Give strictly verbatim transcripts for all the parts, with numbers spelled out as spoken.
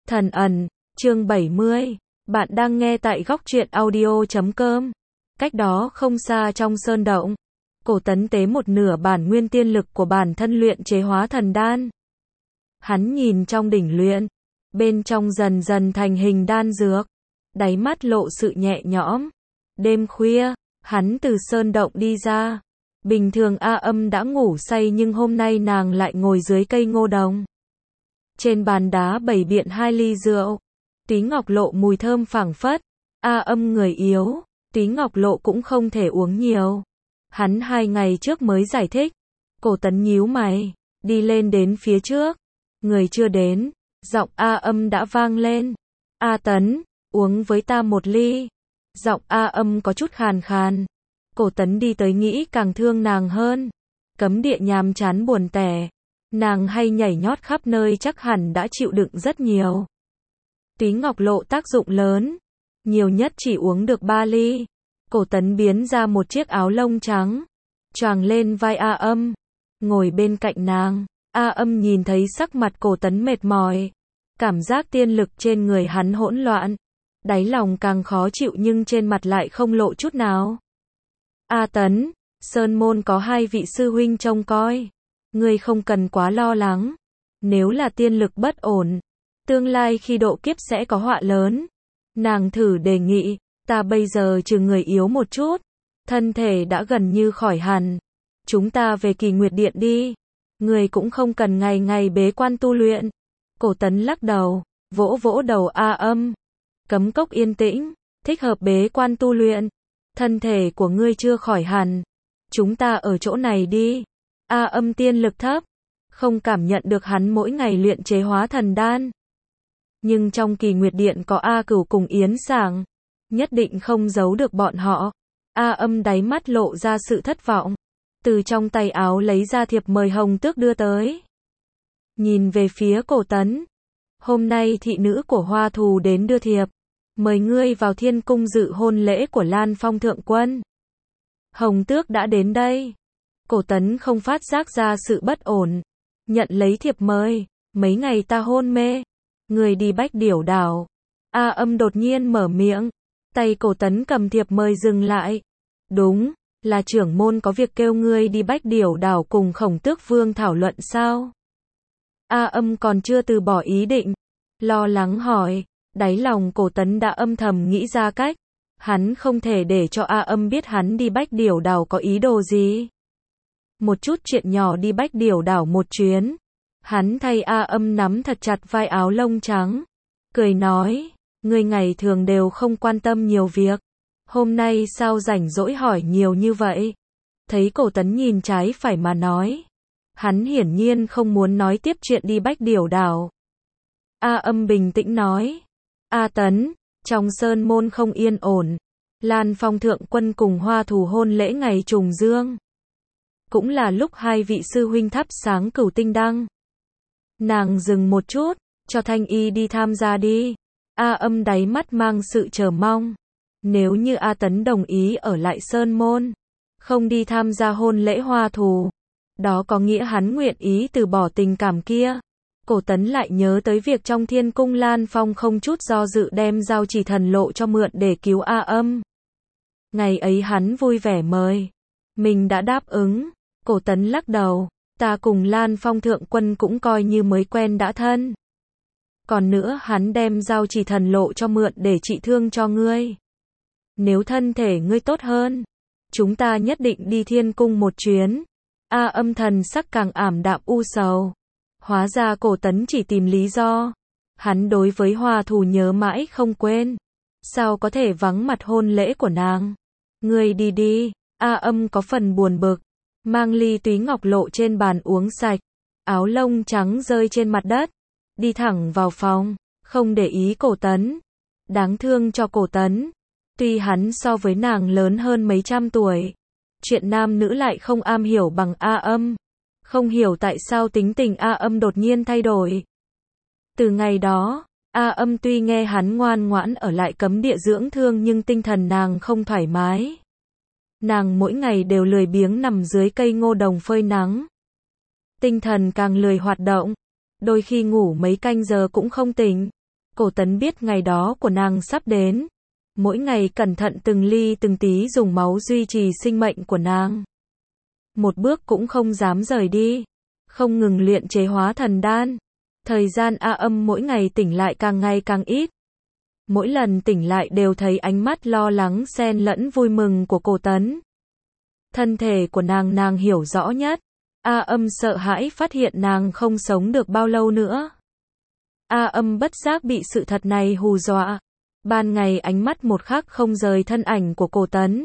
Thần ẩn, chương bảy mươi. Bạn đang nghe tại góc truyện audio chấm com. Cách đó không xa trong sơn động, Cổ Tấn tế một nửa bản nguyên tiên lực của bản thân luyện chế hóa thần đan. Hắn nhìn trong đỉnh luyện, bên trong dần dần thành hình đan dược, đáy mắt lộ sự nhẹ nhõm. Đêm khuya, hắn từ sơn động đi ra. Bình thường A Âm đã ngủ say nhưng hôm nay nàng lại ngồi dưới cây ngô đồng. Trên bàn đá bày biện hai ly rượu. Túy Ngọc Lộ mùi thơm phảng phất. A Âm người yếu, Túy Ngọc Lộ cũng không thể uống nhiều. Hắn hai ngày trước mới giải thích. Cổ Tấn nhíu mày, đi lên đến phía trước. Người chưa đến, giọng A Âm đã vang lên. A Tấn, uống với ta một ly. Giọng A Âm có chút khàn khàn. Cổ Tấn đi tới nghĩ càng thương nàng hơn. Cấm địa nhàm chán buồn tẻ. Nàng hay nhảy nhót khắp nơi chắc hẳn đã chịu đựng rất nhiều. Túy Ngọc Lộ tác dụng lớn. Nhiều nhất chỉ uống được ba ly. Cổ Tấn biến ra một chiếc áo lông trắng. Choàng lên vai A Âm. Ngồi bên cạnh nàng. A Âm nhìn thấy sắc mặt Cổ Tấn mệt mỏi. Cảm giác tiên lực trên người hắn hỗn loạn. Đáy lòng càng khó chịu nhưng trên mặt lại không lộ chút nào. A Tấn, Sơn Môn có hai vị sư huynh trông coi. Ngươi không cần quá lo lắng. Nếu là tiên lực bất ổn, tương lai khi độ kiếp sẽ có họa lớn. Nàng thử đề nghị, ta bây giờ trừ người yếu một chút. Thân thể đã gần như khỏi hẳn. Chúng ta về Kỳ Nguyệt Điện đi. Ngươi cũng không cần ngày ngày bế quan tu luyện. Cổ Tấn lắc đầu, vỗ vỗ đầu A Âm. Cấm cốc yên tĩnh, thích hợp bế quan tu luyện. Thân thể của ngươi chưa khỏi hẳn. Chúng ta ở chỗ này đi. A Âm tiên lực thấp, không cảm nhận được hắn mỗi ngày luyện chế hóa thần đan. Nhưng trong Kỳ Nguyệt Điện có A Cửu cùng Yến Sảng, nhất định không giấu được bọn họ. A Âm đáy mắt lộ ra sự thất vọng. Từ trong tay áo lấy ra thiệp mời Hồng Tước đưa tới. Nhìn về phía Cổ Tấn. Hôm nay thị nữ của Hoa Thù đến đưa thiệp. Mời ngươi vào thiên cung dự hôn lễ của Lan Phong Thượng Quân. Hồng Tước đã đến đây. Cổ Tấn không phát giác ra sự bất ổn. Nhận lấy thiệp mời. Mấy ngày ta hôn mê. Người đi Bách Điểu Đảo. A Âm đột nhiên mở miệng. Tay Cổ Tấn cầm thiệp mời dừng lại. Đúng, là trưởng môn có việc kêu ngươi đi Bách Điểu Đảo cùng Khổng Tước Vương thảo luận sao? A Âm còn chưa từ bỏ ý định. Lo lắng hỏi. Đáy lòng Cổ Tấn đã âm thầm nghĩ ra cách. Hắn không thể để cho A Âm biết hắn đi Bách Điểu Đảo có ý đồ gì. Một chút chuyện nhỏ đi Bách Điểu Đảo một chuyến. Hắn thay A Âm nắm thật chặt vai áo lông trắng. Cười nói, ngươi ngày thường đều không quan tâm nhiều việc. Hôm nay sao rảnh rỗi hỏi nhiều như vậy? Thấy Cổ Tấn nhìn trái phải mà nói. Hắn hiển nhiên không muốn nói tiếp chuyện đi Bách Điểu Đảo. A Âm bình tĩnh nói. A Tấn, trong sơn môn không yên ổn. Lan Phong Thượng Quân cùng Hoa Thù hôn lễ ngày trùng dương. Cũng là lúc hai vị sư huynh thắp sáng cửu tinh đăng. Nàng dừng một chút, cho Thanh Y đi tham gia đi. A Âm đáy mắt mang sự chờ mong. Nếu như A Tấn đồng ý ở lại sơn môn, không đi tham gia hôn lễ Hoa Thù, đó có nghĩa hắn nguyện ý từ bỏ tình cảm kia. Cổ Tấn lại nhớ tới việc trong thiên cung Lan Phong không chút do dự đem giao chỉ thần lộ cho mượn để cứu A Âm. Ngày ấy hắn vui vẻ mời. Mình đã đáp ứng. Cổ Tấn lắc đầu. Ta cùng Lan Phong Thượng Quân cũng coi như mới quen đã thân. Còn nữa hắn đem giao chỉ thần lộ cho mượn để trị thương cho ngươi. Nếu thân thể ngươi tốt hơn, chúng ta nhất định đi thiên cung một chuyến. A Âm thần sắc càng ảm đạm u sầu. Hóa ra Cổ Tấn chỉ tìm lý do. Hắn đối với Hoa Thù nhớ mãi không quên. Sao có thể vắng mặt hôn lễ của nàng? Ngươi đi đi. A Âm có phần buồn bực. Mang ly Túy Ngọc Lộ trên bàn uống sạch. Áo lông trắng rơi trên mặt đất. Đi thẳng vào phòng. Không để ý Cổ Tấn. Đáng thương cho Cổ Tấn. Tuy hắn so với nàng lớn hơn mấy trăm tuổi. Chuyện nam nữ lại không am hiểu bằng A Âm. Không hiểu tại sao tính tình A Âm đột nhiên thay đổi. Từ ngày đó, A Âm tuy nghe hắn ngoan ngoãn ở lại cấm địa dưỡng thương nhưng tinh thần nàng không thoải mái. Nàng mỗi ngày đều lười biếng nằm dưới cây ngô đồng phơi nắng. Tinh thần càng lười hoạt động. Đôi khi ngủ mấy canh giờ cũng không tỉnh. Cổ Tấn biết ngày đó của nàng sắp đến. Mỗi ngày cẩn thận từng ly từng tí dùng máu duy trì sinh mệnh của nàng. Một bước cũng không dám rời đi. Không ngừng luyện chế hóa thần đan. Thời gian A Âm mỗi ngày tỉnh lại càng ngày càng ít. Mỗi lần tỉnh lại đều thấy ánh mắt lo lắng xen lẫn vui mừng của Cổ Tấn. Thân thể của nàng nàng hiểu rõ nhất. A Âm sợ hãi phát hiện nàng không sống được bao lâu nữa. A Âm bất giác bị sự thật này hù dọa. Ban ngày ánh mắt một khắc không rời thân ảnh của Cổ Tấn.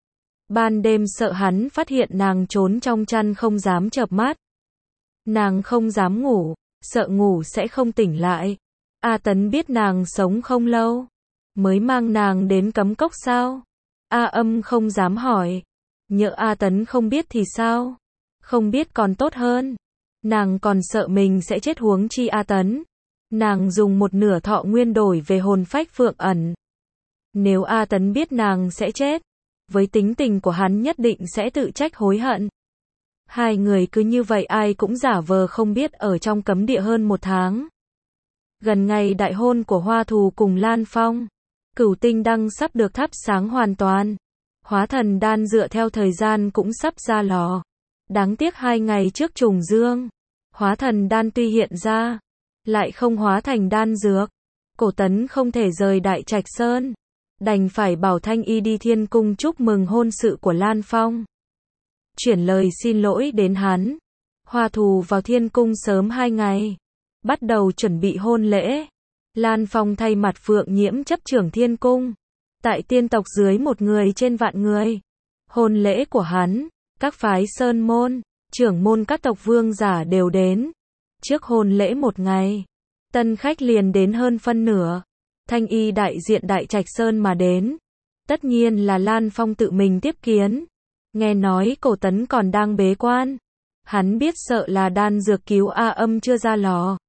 Ban đêm sợ hắn phát hiện nàng trốn trong chăn không dám chợp mắt. Nàng không dám ngủ, sợ ngủ sẽ không tỉnh lại. A Tấn biết nàng sống không lâu, mới mang nàng đến cấm cốc sao? A Âm không dám hỏi. Nhỡ A Tấn không biết thì sao? Không biết còn tốt hơn. Nàng còn sợ mình sẽ chết huống chi A Tấn. Nàng dùng một nửa thọ nguyên đổi về hồn phách Phượng Ẩn. Nếu A Tấn biết nàng sẽ chết, với tính tình của hắn nhất định sẽ tự trách hối hận. Hai người cứ như vậy ai cũng giả vờ không biết ở trong cấm địa hơn một tháng. Gần ngày đại hôn của Hoa Thù cùng Lan Phong, Cửu Tinh Đăng sắp được thắp sáng hoàn toàn. Hóa thần đan dựa theo thời gian cũng sắp ra lò. Đáng tiếc hai ngày trước trùng dương, hóa thần đan tuy hiện ra, lại không hóa thành đan dược. Cổ Tấn không thể rời Đại Trạch Sơn, đành phải bảo Thanh Y đi Thiên Cung chúc mừng hôn sự của Lan Phong. Chuyển lời xin lỗi đến hắn. Hoa Thù vào Thiên Cung sớm hai ngày, bắt đầu chuẩn bị hôn lễ. Lan Phong thay mặt Phượng Nhiễm chấp trưởng Thiên Cung, tại tiên tộc dưới một người trên vạn người. Hôn lễ của hắn, các phái sơn môn, trưởng môn các tộc vương giả đều đến. Trước hôn lễ một ngày, tân khách liền đến hơn phân nửa. Thanh Y đại diện Đại Trạch Sơn mà đến. Tất nhiên là Lan Phong tự mình tiếp kiến. Nghe nói Cổ Tấn còn đang bế quan. Hắn biết sợ là đan dược cứu A Âm chưa ra lò.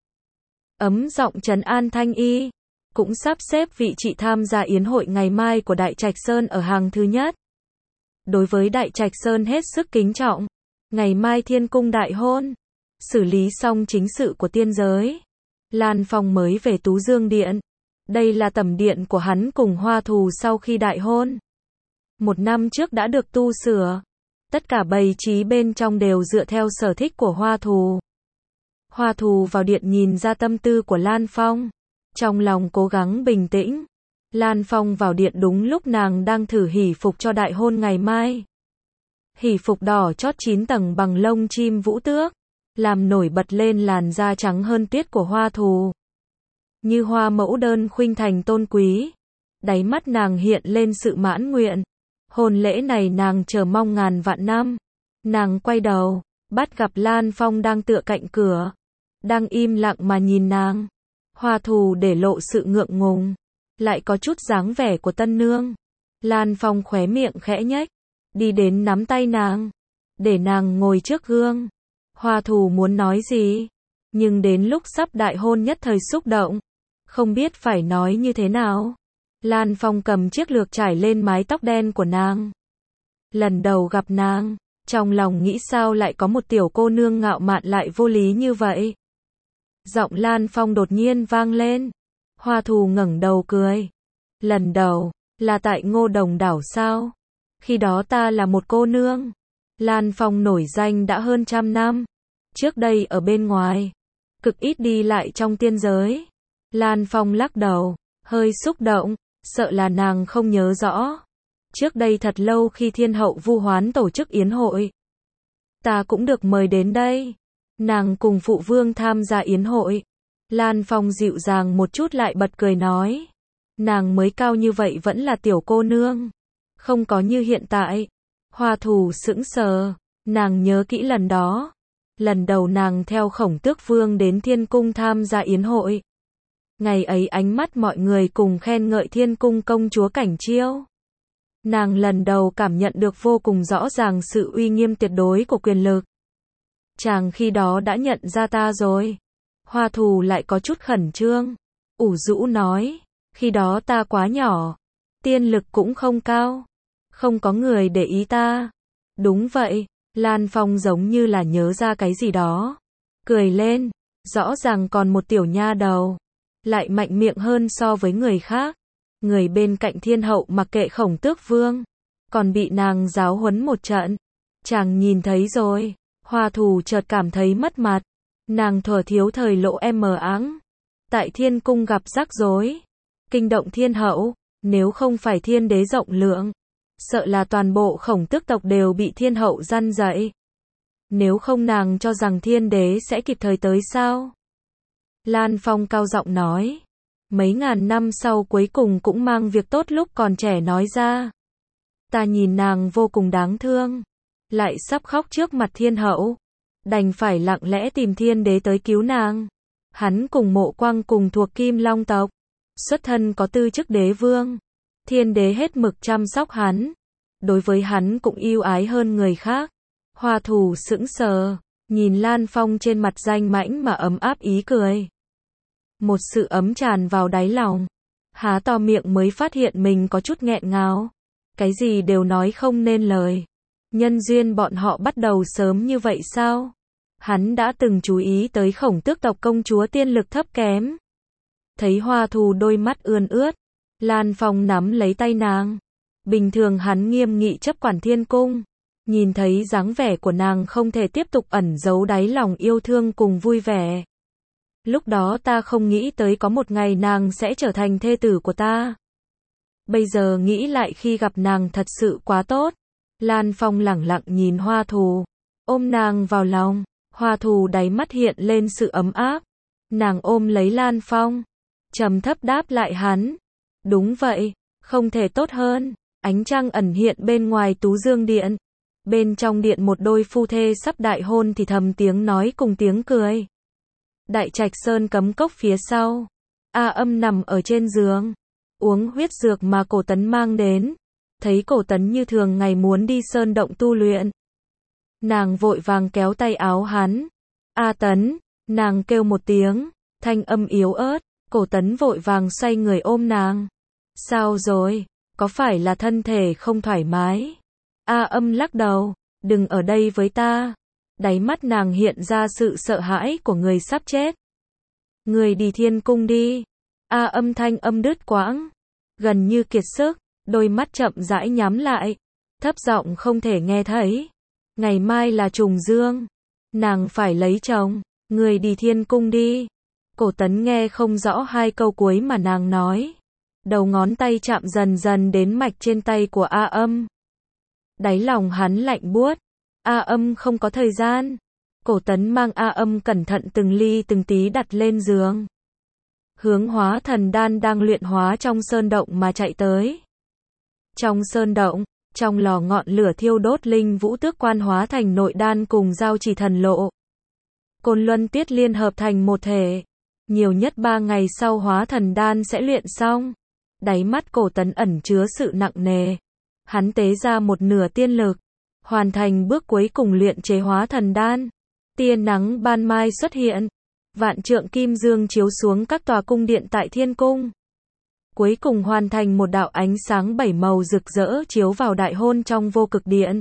Ấm giọng trấn an Thanh Y. Cũng sắp xếp vị chị tham gia yến hội ngày mai của Đại Trạch Sơn ở hàng thứ nhất. Đối với Đại Trạch Sơn hết sức kính trọng. Ngày mai Thiên Cung đại hôn. Xử lý xong chính sự của tiên giới. Lan Phong mới về Tú Dương Điện. Đây là tẩm điện của hắn cùng Hoa Thù sau khi đại hôn. Một năm trước đã được tu sửa. Tất cả bày trí bên trong đều dựa theo sở thích của Hoa Thù. Hoa Thù vào điện nhìn ra tâm tư của Lan Phong. Trong lòng cố gắng bình tĩnh. Lan Phong vào điện đúng lúc nàng đang thử hỷ phục cho đại hôn ngày mai. Hỷ phục đỏ chót chín tầng bằng lông chim vũ tước, làm nổi bật lên làn da trắng hơn tuyết của Hoa Thù. Như hoa mẫu đơn khuynh thành tôn quý. Đáy mắt nàng hiện lên sự mãn nguyện. Hôn lễ này nàng chờ mong ngàn vạn năm. Nàng quay đầu, bắt gặp Lan Phong đang tựa cạnh cửa. Đang im lặng mà nhìn nàng. Hoa Thù để lộ sự ngượng ngùng. Lại có chút dáng vẻ của tân nương. Lan Phong khóe miệng khẽ nhếch. Đi đến nắm tay nàng. Để nàng ngồi trước gương. Hoa Thù muốn nói gì. Nhưng đến lúc sắp đại hôn nhất thời xúc động. Không biết phải nói như thế nào. Lan Phong cầm chiếc lược trải lên mái tóc đen của nàng. Lần đầu gặp nàng, trong lòng nghĩ sao lại có một tiểu cô nương ngạo mạn lại vô lý như vậy. Giọng Lan Phong đột nhiên vang lên. Hoa Thù ngẩng đầu cười. Lần đầu, là tại Ngô Đồng đảo sao? Khi đó ta là một cô nương. Lan Phong nổi danh đã hơn trăm năm. Trước đây ở bên ngoài, cực ít đi lại trong tiên giới. Lan Phong lắc đầu, hơi xúc động, sợ là nàng không nhớ rõ. Trước đây thật lâu khi Thiên Hậu Vu Hoán tổ chức yến hội, ta cũng được mời đến đây. Nàng cùng phụ vương tham gia yến hội. Lan Phong dịu dàng một chút lại bật cười nói. Nàng mới cao như vậy vẫn là tiểu cô nương. Không có như hiện tại. Hoa Thù sững sờ. Nàng nhớ kỹ lần đó. Lần đầu nàng theo Khổng Tước Vương đến Thiên Cung tham gia yến hội. Ngày ấy ánh mắt mọi người cùng khen ngợi Thiên Cung công chúa Cảnh Chiêu. Nàng lần đầu cảm nhận được vô cùng rõ ràng sự uy nghiêm tuyệt đối của quyền lực. Chàng khi đó đã nhận ra ta rồi. Hoa Thù lại có chút khẩn trương. Ủ rũ nói. Khi đó ta quá nhỏ. Tiên lực cũng không cao. Không có người để ý ta. Đúng vậy. Lan Phong giống như là nhớ ra cái gì đó. Cười lên. Rõ ràng còn một tiểu nha đầu. lại mạnh miệng hơn so với người khác. Người bên cạnh thiên hậu mặc kệ Khổng Tước Vương, còn bị nàng giáo huấn một trận. Chàng nhìn thấy rồi, Hoa Thù chợt cảm thấy mất mặt. Nàng thuở thiếu thời lộ em mờ áng, tại thiên cung gặp rắc rối, kinh động thiên hậu, nếu không phải thiên đế rộng lượng, sợ là toàn bộ Khổng Tước tộc đều bị thiên hậu răn dạy. Nếu không nàng cho rằng thiên đế sẽ kịp thời tới sao? Lan Phong cao giọng nói. Mấy ngàn năm sau cuối cùng cũng mang việc tốt lúc còn trẻ nói ra. Ta nhìn nàng vô cùng đáng thương, lại sắp khóc trước mặt thiên hậu, đành phải lặng lẽ tìm thiên đế tới cứu nàng. Hắn cùng Mộ Quang cùng thuộc Kim Long tộc, xuất thân có tư chức đế vương. Thiên đế hết mực chăm sóc hắn, đối với hắn cũng yêu ái hơn người khác. Hoa Thù sững sờ, nhìn Lan Phong trên mặt danh mãnh mà ấm áp ý cười. Một sự ấm tràn vào đáy lòng. Há to miệng mới phát hiện mình có chút nghẹn ngào. Cái gì đều nói không nên lời. Nhân duyên bọn họ bắt đầu sớm như vậy sao? Hắn đã từng chú ý tới Khổng Tước tộc công chúa tiên lực thấp kém. Thấy Hoa Thù đôi mắt ươn ướt, Lan Phong nắm lấy tay nàng. Bình thường hắn nghiêm nghị chấp quản thiên cung. Nhìn thấy dáng vẻ của nàng không thể tiếp tục ẩn giấu đáy lòng yêu thương cùng vui vẻ. Lúc đó ta không nghĩ tới có một ngày nàng sẽ trở thành thê tử của ta. Bây giờ nghĩ lại khi gặp nàng thật sự quá tốt. Lan Phong lẳng lặng nhìn Hoa Thù, ôm nàng vào lòng. Hoa Thù đáy mắt hiện lên sự ấm áp. Nàng ôm lấy Lan Phong, trầm thấp đáp lại hắn. Đúng vậy, không thể tốt hơn. Ánh trăng ẩn hiện bên ngoài Tú Dương Điện. Bên trong điện một đôi phu thê sắp đại hôn thì thầm tiếng nói cùng tiếng cười. Đại Trạch Sơn cấm cốc phía sau, A Âm nằm ở trên giường, uống huyết dược mà Cổ Tấn mang đến. Thấy Cổ Tấn như thường ngày muốn đi sơn động tu luyện, nàng vội vàng kéo tay áo hắn. A Tấn, nàng kêu một tiếng, thanh âm yếu ớt. Cổ Tấn vội vàng xoay người ôm nàng. Sao rồi, có phải là thân thể không thoải mái? A Âm lắc đầu, đừng ở đây với ta. Đáy mắt nàng hiện ra sự sợ hãi của người sắp chết. Người đi thiên cung đi. A Âm thanh âm đứt quãng, gần như kiệt sức, đôi mắt chậm rãi nhắm lại, thấp giọng không thể nghe thấy. Ngày mai là trùng dương, nàng phải lấy chồng, người đi thiên cung đi. Cổ Tấn nghe không rõ hai câu cuối mà nàng nói. Đầu ngón tay chạm dần dần đến mạch trên tay của A Âm. Đáy lòng hắn lạnh buốt. A Âm không có thời gian. Cổ Tấn mang A Âm cẩn thận từng ly từng tí đặt lên giường. Hướng Hóa Thần Đan đang luyện hóa trong sơn động mà chạy tới. Trong sơn động, trong lò ngọn lửa thiêu đốt linh vũ tước quan hóa thành nội đan cùng giao chỉ thần lộ. Côn Luân Tiết liên hợp thành một thể. Nhiều nhất ba ngày sau Hóa Thần Đan sẽ luyện xong. Đáy mắt Cổ Tấn ẩn chứa sự nặng nề. Hắn tế ra một nửa tiên lực, hoàn thành bước cuối cùng luyện chế Hóa Thần Đan. Tia nắng ban mai xuất hiện, vạn trượng kim dương chiếu xuống các tòa cung điện tại thiên cung. Cuối cùng hoàn thành một đạo ánh sáng bảy màu rực rỡ chiếu vào đại hôn trong vô cực điện.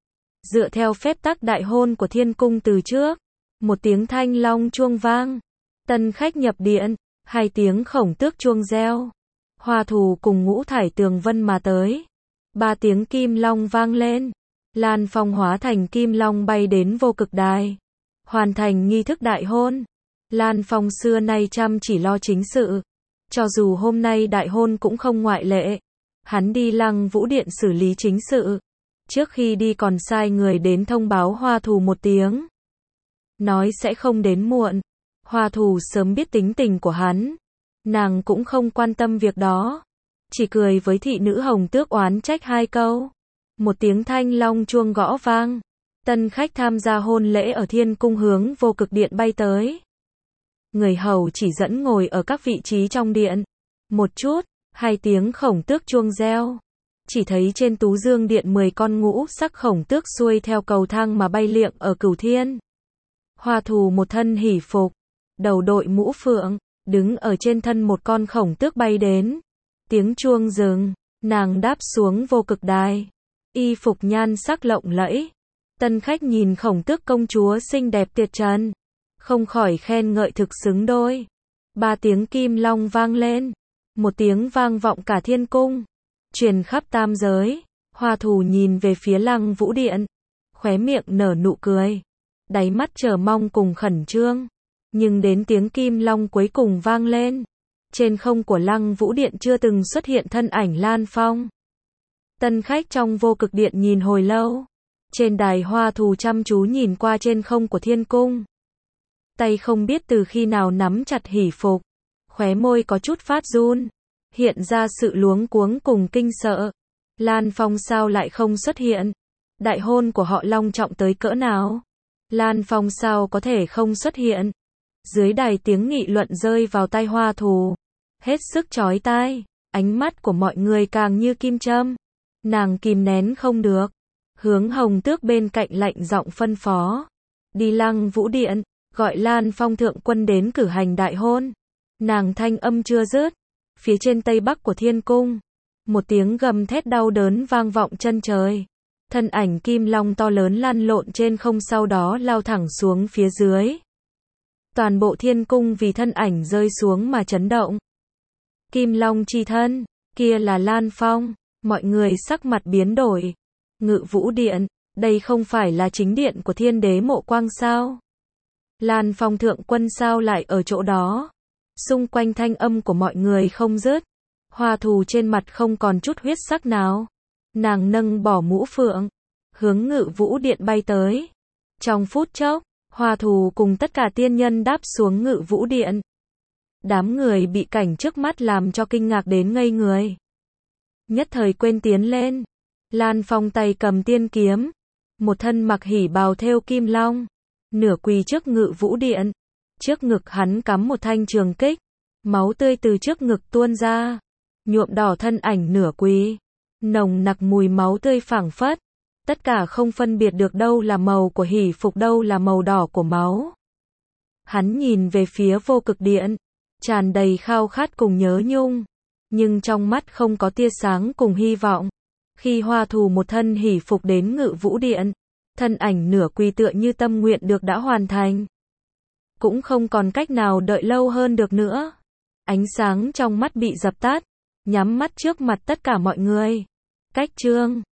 Dựa theo phép tắc đại hôn của thiên cung từ trước, một tiếng thanh long chuông vang, tân khách nhập điện, hai tiếng Khổng Tước chuông reo. Hoa Thù cùng Ngũ Thải Tường Vân mà tới. Ba tiếng kim long vang lên. Lan Phong hóa thành kim long bay đến vô cực đài, hoàn thành nghi thức đại hôn. Lan Phong xưa nay chăm chỉ lo chính sự, cho dù hôm nay đại hôn cũng không ngoại lệ. Hắn đi Lăng Vũ Điện xử lý chính sự. Trước khi đi còn sai người đến thông báo Hoa Thù một tiếng, nói sẽ không đến muộn. Hoa Thù sớm biết tính tình của hắn, nàng cũng không quan tâm việc đó, chỉ cười với thị nữ Hồng Tước oán trách hai câu. Một tiếng thanh long chuông gõ vang, tân khách tham gia hôn lễ ở thiên cung hướng vô cực điện bay tới. Người hầu chỉ dẫn ngồi ở các vị trí trong điện. Một chút, hai tiếng Khổng Tước chuông reo. Chỉ thấy trên Tú Dương điện mười con ngũ sắc khổng tước xuôi theo cầu thang mà bay liệng ở Cửu Thiên. Hoa Thù một thân hỉ phục, đầu đội mũ phượng, đứng ở trên thân một con khổng tước bay đến. Tiếng chuông dừng, nàng đáp xuống vô cực đài. Y phục nhan sắc lộng lẫy. Tân khách nhìn Khổng Tước công chúa xinh đẹp tuyệt trần, không khỏi khen ngợi thực xứng đôi. Ba tiếng kim long vang lên, một tiếng vang vọng cả thiên cung, truyền khắp tam giới. Hoa Thù nhìn về phía Lăng Vũ Điện, khóe miệng nở nụ cười, đáy mắt chờ mong cùng khẩn trương. Nhưng đến tiếng kim long cuối cùng vang lên, trên không của Lăng Vũ Điện chưa từng xuất hiện thân ảnh Lan Phong. Tân khách trong Vô Cực Điện nhìn hồi lâu, trên đài Hoa Thù chăm chú nhìn qua trên không của thiên cung. Tay không biết từ khi nào nắm chặt hỷ phục, khóe môi có chút phát run, hiện ra sự luống cuống cùng kinh sợ. Lan Phong sao lại không xuất hiện? Đại hôn của họ long trọng tới cỡ nào? Lan Phong sao có thể không xuất hiện? Dưới đài tiếng nghị luận rơi vào tai Hoa Thù, hết sức chói tai, ánh mắt của mọi người càng như kim châm. Nàng kìm nén không được, hướng Hồng Tước bên cạnh lạnh giọng phân phó, đi Lăng Vũ Điện, gọi Lan Phong thượng quân đến cử hành đại hôn. Nàng thanh âm chưa dứt, phía trên tây bắc của thiên cung, một tiếng gầm thét đau đớn vang vọng chân trời. Thân ảnh kim long to lớn lăn lộn trên không, sau đó lao thẳng xuống phía dưới. Toàn bộ thiên cung vì thân ảnh rơi xuống mà chấn động. Kim long chi thân, kia là Lan Phong, mọi người sắc mặt biến đổi. Ngự Vũ Điện, đây không phải là chính điện của Thiên Đế Mộ Quang sao? Lan Phong thượng quân sao lại ở chỗ đó? Xung quanh thanh âm của mọi người không dứt. Hoa Thù trên mặt không còn chút huyết sắc nào. Nàng nâng bỏ mũ phượng, hướng Ngự Vũ Điện bay tới. Trong phút chốc, Hoa Thù cùng tất cả tiên nhân đáp xuống Ngự Vũ Điện. Đám người bị cảnh trước mắt làm cho kinh ngạc đến ngây người. Nhất thời quên tiến lên. Lan Phong tay cầm tiên kiếm, một thân mặc hỉ bào thêu kim long, nửa quỳ trước Ngự Vũ Điện. Trước ngực hắn cắm một thanh trường kích, máu tươi từ trước ngực tuôn ra, nhuộm đỏ thân ảnh nửa quỳ. Nồng nặc mùi máu tươi phảng phất, tất cả không phân biệt được đâu là màu của hỷ phục, đâu là màu đỏ của máu. Hắn nhìn về phía Vô Cực Điện, tràn đầy khao khát cùng nhớ nhung, nhưng trong mắt không có tia sáng cùng hy vọng. Khi Hoa Thù một thân hỷ phục đến Ngự Vũ Điện, thân ảnh nửa quỳ tựa như tâm nguyện được đã hoàn thành. Cũng không còn cách nào đợi lâu hơn được nữa. Ánh sáng trong mắt bị dập tắt, nhắm mắt trước mặt tất cả mọi người. Cách chương